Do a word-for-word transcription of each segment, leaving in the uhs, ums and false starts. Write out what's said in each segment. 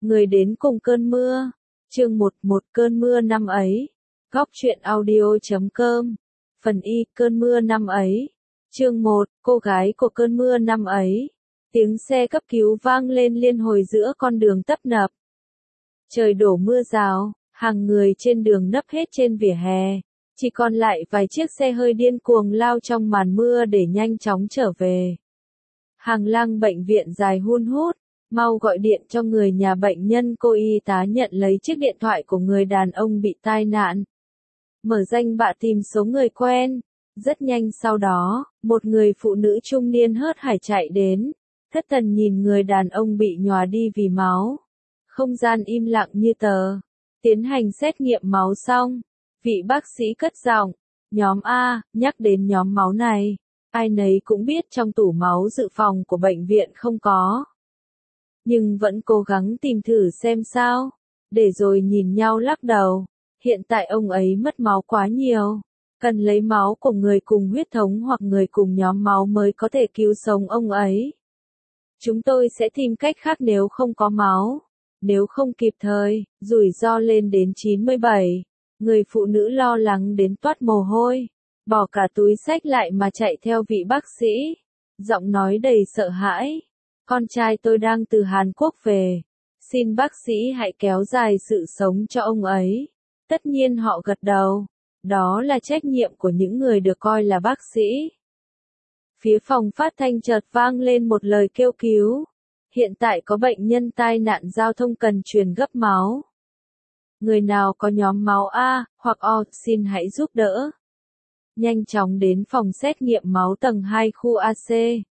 Người đến cùng cơn mưa. Chương một, một cơn mưa năm ấy. Góc truyện audio chấm com. Phần Y, cơn mưa năm ấy. Chương một, cô gái của cơn mưa năm ấy. Tiếng xe cấp cứu vang lên liên hồi giữa con đường tấp nập. Trời đổ mưa rào, hàng người trên đường nấp hết trên vỉa hè. Chỉ còn lại vài chiếc xe hơi điên cuồng lao trong màn mưa để nhanh chóng trở về. Hàng lang bệnh viện dài hun hút. Mau gọi điện cho người nhà bệnh nhân. Cô y tá nhận lấy chiếc điện thoại của người đàn ông bị tai nạn. Mở danh bạ tìm số người quen. Rất nhanh sau đó, một người phụ nữ trung niên hớt hải chạy đến. Thất thần nhìn người đàn ông bị nhòa đi vì máu. Không gian im lặng như tờ. Tiến hành xét nghiệm máu xong. Vị bác sĩ cất giọng. Nhóm A, nhắc đến nhóm máu này. Ai nấy cũng biết trong tủ máu dự phòng của bệnh viện không có. Nhưng vẫn cố gắng tìm thử xem sao. Để rồi nhìn nhau lắc đầu. Hiện tại ông ấy mất máu quá nhiều. Cần lấy máu của người cùng huyết thống hoặc người cùng nhóm máu mới có thể cứu sống ông ấy. Chúng tôi sẽ tìm cách khác nếu không có máu. Nếu không kịp thời, rủi ro lên đến chín mươi bảy. Người phụ nữ lo lắng đến toát mồ hôi. Bỏ cả túi xách lại mà chạy theo vị bác sĩ. Giọng nói đầy sợ hãi. Con trai tôi đang từ Hàn Quốc về. Xin bác sĩ hãy kéo dài sự sống cho ông ấy. Tất nhiên họ gật đầu. Đó là trách nhiệm của những người được coi là bác sĩ. Phía phòng phát thanh chợt vang lên một lời kêu cứu. Hiện tại có bệnh nhân tai nạn giao thông cần truyền gấp máu. Người nào có nhóm máu A hoặc O xin hãy giúp đỡ. Nhanh chóng đến phòng xét nghiệm máu tầng hai khu A C.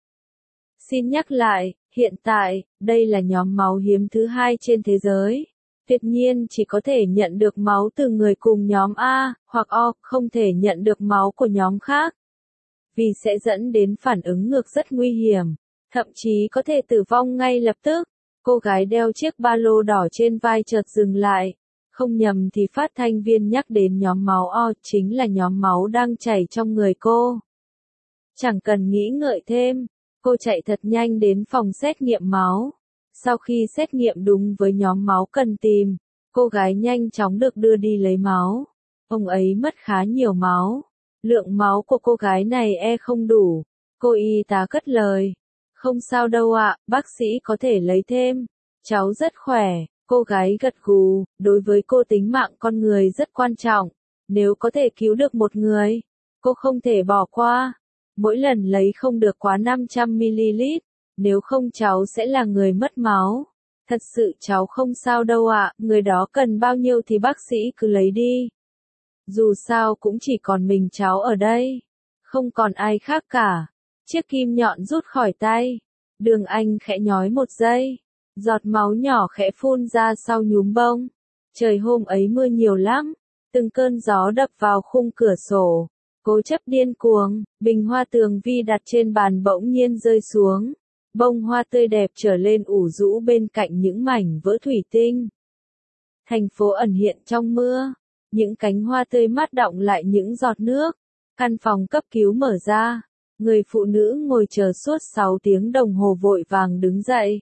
Xin nhắc lại, hiện tại, đây là nhóm máu hiếm thứ hai trên thế giới. Tuyệt nhiên chỉ có thể nhận được máu từ người cùng nhóm A hoặc O, không thể nhận được máu của nhóm khác. Vì sẽ dẫn đến phản ứng ngược rất nguy hiểm, thậm chí có thể tử vong ngay lập tức. Cô gái đeo chiếc ba lô đỏ trên vai chợt dừng lại. Không nhầm thì phát thanh viên nhắc đến nhóm máu O chính là nhóm máu đang chảy trong người cô. Chẳng cần nghĩ ngợi thêm. Cô chạy thật nhanh đến phòng xét nghiệm máu. Sau khi xét nghiệm đúng với nhóm máu cần tìm, cô gái nhanh chóng được đưa đi lấy máu. Ông ấy mất khá nhiều máu. Lượng máu của cô gái này e không đủ. Cô y tá cất lời. Không sao đâu ạ, bác sĩ có thể lấy thêm. Cháu rất khỏe. Cô gái gật gù. Đối với cô tính mạng con người rất quan trọng. Nếu có thể cứu được một người, cô không thể bỏ qua. Mỗi lần lấy không được quá năm trăm mi li lít, nếu không cháu sẽ là người mất máu. Thật sự cháu không sao đâu ạ, người đó cần bao nhiêu thì bác sĩ cứ lấy đi. Dù sao cũng chỉ còn mình cháu ở đây, không còn ai khác cả. Chiếc kim nhọn rút khỏi tay. Đường Anh khẽ nhói một giây. Giọt máu nhỏ khẽ phun ra sau nhúm bông. Trời hôm ấy mưa nhiều lắm. Từng cơn gió đập vào khung cửa sổ. Cố chấp điên cuồng, bình hoa tường vi đặt trên bàn bỗng nhiên rơi xuống. Bông hoa tươi đẹp trở lên ủ rũ bên cạnh những mảnh vỡ thủy tinh. Thành phố ẩn hiện trong mưa. Những cánh hoa tươi mát đọng lại những giọt nước. Căn phòng cấp cứu mở ra. Người phụ nữ ngồi chờ suốt sáu tiếng đồng hồ vội vàng đứng dậy.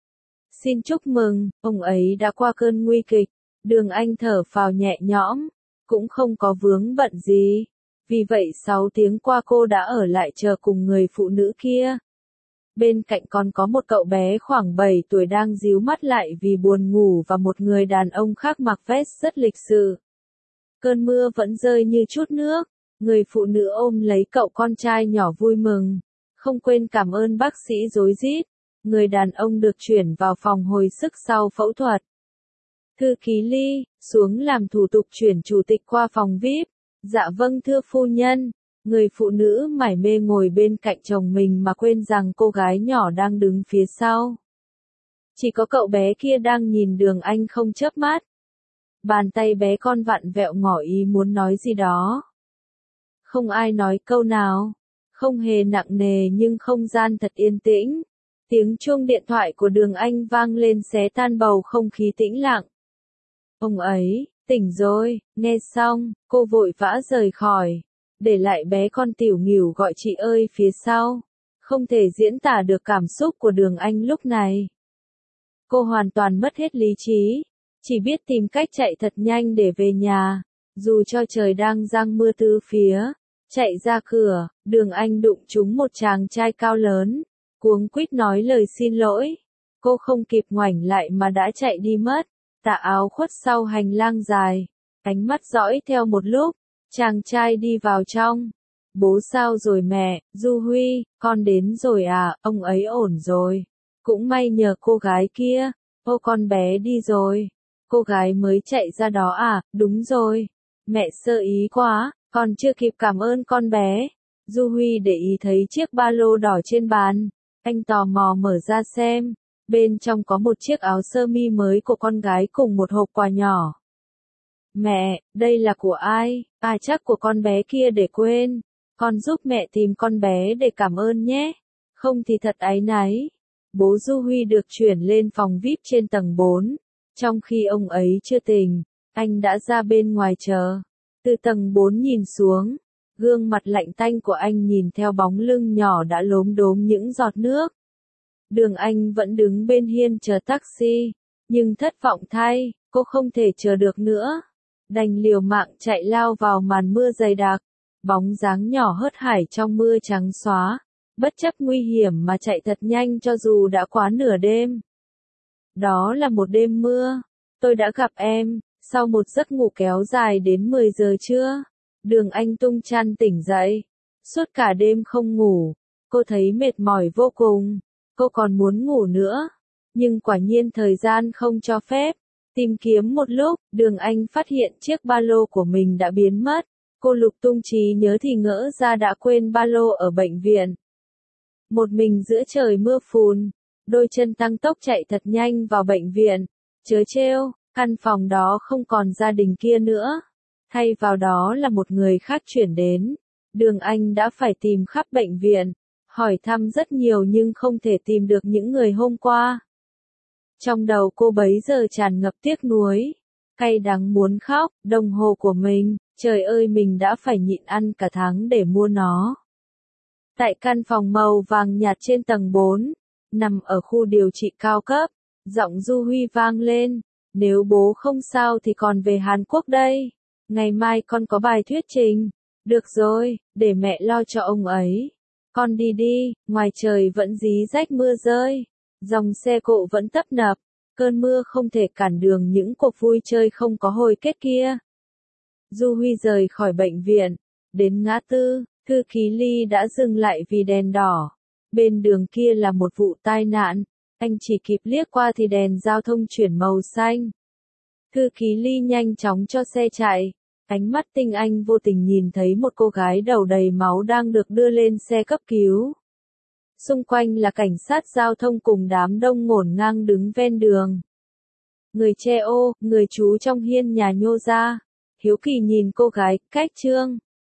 Xin chúc mừng, ông ấy đã qua cơn nguy kịch. Đường Anh thở phào nhẹ nhõm. Cũng không có vướng bận gì. Vì vậy sáu tiếng qua cô đã ở lại chờ cùng người phụ nữ kia. Bên cạnh còn có một cậu bé khoảng bảy tuổi đang díu mắt lại vì buồn ngủ và một người đàn ông khác mặc vest rất lịch sự. Cơn mưa vẫn rơi như chút nước. Người phụ nữ ôm lấy cậu con trai nhỏ vui mừng. Không quên cảm ơn bác sĩ rối rít. Người đàn ông được chuyển vào phòng hồi sức sau phẫu thuật. Thư ký Ly, xuống làm thủ tục chuyển chủ tịch qua phòng vi ai pi. Dạ vâng thưa phu nhân. Người phụ nữ mải mê ngồi bên cạnh chồng mình mà quên rằng cô gái nhỏ đang đứng phía sau. Chỉ có cậu bé kia đang nhìn Đường Anh không chớp mắt. Bàn tay bé con vặn vẹo ngỏ ý muốn nói gì đó. Không ai nói câu nào. Không hề nặng nề nhưng không gian thật yên tĩnh. Tiếng chuông điện thoại của Đường Anh vang lên xé tan bầu không khí tĩnh lặng. Ông ấy, tỉnh rồi, nghe xong, cô vội vã rời khỏi. Để lại bé con tiểu nghỉu gọi chị ơi phía sau. Không thể diễn tả được cảm xúc của Đường Anh lúc này. Cô hoàn toàn mất hết lý trí, chỉ biết tìm cách chạy thật nhanh để về nhà, dù cho trời đang giăng mưa tứ phía. Chạy ra cửa, Đường Anh đụng trúng một chàng trai cao lớn, cuống quýt nói lời xin lỗi. Cô không kịp ngoảnh lại mà đã chạy đi mất, tà áo khuất sau hành lang dài, ánh mắt dõi theo một lúc, chàng trai đi vào trong. Bố sao rồi mẹ, Du Huy, con đến rồi à, ông ấy ổn rồi. Cũng may nhờ cô gái kia, ô con bé đi rồi. Cô gái mới chạy ra đó à, đúng rồi. Mẹ sơ ý quá, còn chưa kịp cảm ơn con bé. Du Huy để ý thấy chiếc ba lô đỏ trên bàn. Anh tò mò mở ra xem. Bên trong có một chiếc áo sơ mi mới của con gái cùng một hộp quà nhỏ. Mẹ, đây là của ai? À chắc của con bé kia để quên. Con giúp mẹ tìm con bé để cảm ơn nhé. Không thì thật áy náy. Bố Du Huy được chuyển lên phòng vi ai pi trên tầng bốn. Trong khi ông ấy chưa tỉnh, anh đã ra bên ngoài chờ. Từ tầng bốn nhìn xuống, gương mặt lạnh tanh của anh nhìn theo bóng lưng nhỏ đã lốm đốm những giọt nước. Đường Anh vẫn đứng bên hiên chờ taxi, nhưng thất vọng thay, cô không thể chờ được nữa. Đành liều mạng chạy lao vào màn mưa dày đặc, bóng dáng nhỏ hớt hải trong mưa trắng xóa, bất chấp nguy hiểm mà chạy thật nhanh cho dù đã quá nửa đêm. Đó là một đêm mưa, tôi đã gặp em, sau một giấc ngủ kéo dài đến mười giờ trưa. Đường Anh tung chăn tỉnh dậy, suốt cả đêm không ngủ, cô thấy mệt mỏi vô cùng, cô còn muốn ngủ nữa, nhưng quả nhiên thời gian không cho phép. Tìm kiếm một lúc, Đường Anh phát hiện chiếc ba lô của mình đã biến mất, cô lục tung trí nhớ thì ngỡ ra đã quên ba lô ở bệnh viện. Một mình giữa trời mưa phùn, đôi chân tăng tốc chạy thật nhanh vào bệnh viện, chớ trêu, căn phòng đó không còn gia đình kia nữa. Thay vào đó là một người khác chuyển đến. Đường Anh đã phải tìm khắp bệnh viện, hỏi thăm rất nhiều nhưng không thể tìm được những người hôm qua. Trong đầu cô bấy giờ tràn ngập tiếc nuối, cay đắng muốn khóc, đồng hồ của mình, trời ơi mình đã phải nhịn ăn cả tháng để mua nó. Tại căn phòng màu vàng nhạt trên tầng bốn, nằm ở khu điều trị cao cấp, giọng Du Huy vang lên, nếu bố không sao thì còn về Hàn Quốc đây. Ngày mai con có bài thuyết trình. Được rồi, để mẹ lo cho ông ấy. Con đi đi, ngoài trời vẫn rí rách mưa rơi. Dòng xe cộ vẫn tấp nập. Cơn mưa không thể cản đường những cuộc vui chơi không có hồi kết kia. Du Huy rời khỏi bệnh viện. Đến ngã tư, Thư Ký Ly đã dừng lại vì đèn đỏ. Bên đường kia là một vụ tai nạn. Anh chỉ kịp liếc qua thì đèn giao thông chuyển màu xanh. Thư Ký Ly nhanh chóng cho xe chạy. Ánh mắt tinh anh vô tình nhìn thấy một cô gái đầu đầy máu đang được đưa lên xe cấp cứu. Xung quanh là cảnh sát giao thông cùng đám đông ngổn ngang đứng ven đường. Người che ô, người chú trong hiên nhà nhô ra. Hiếu kỳ nhìn cô gái, cách trương.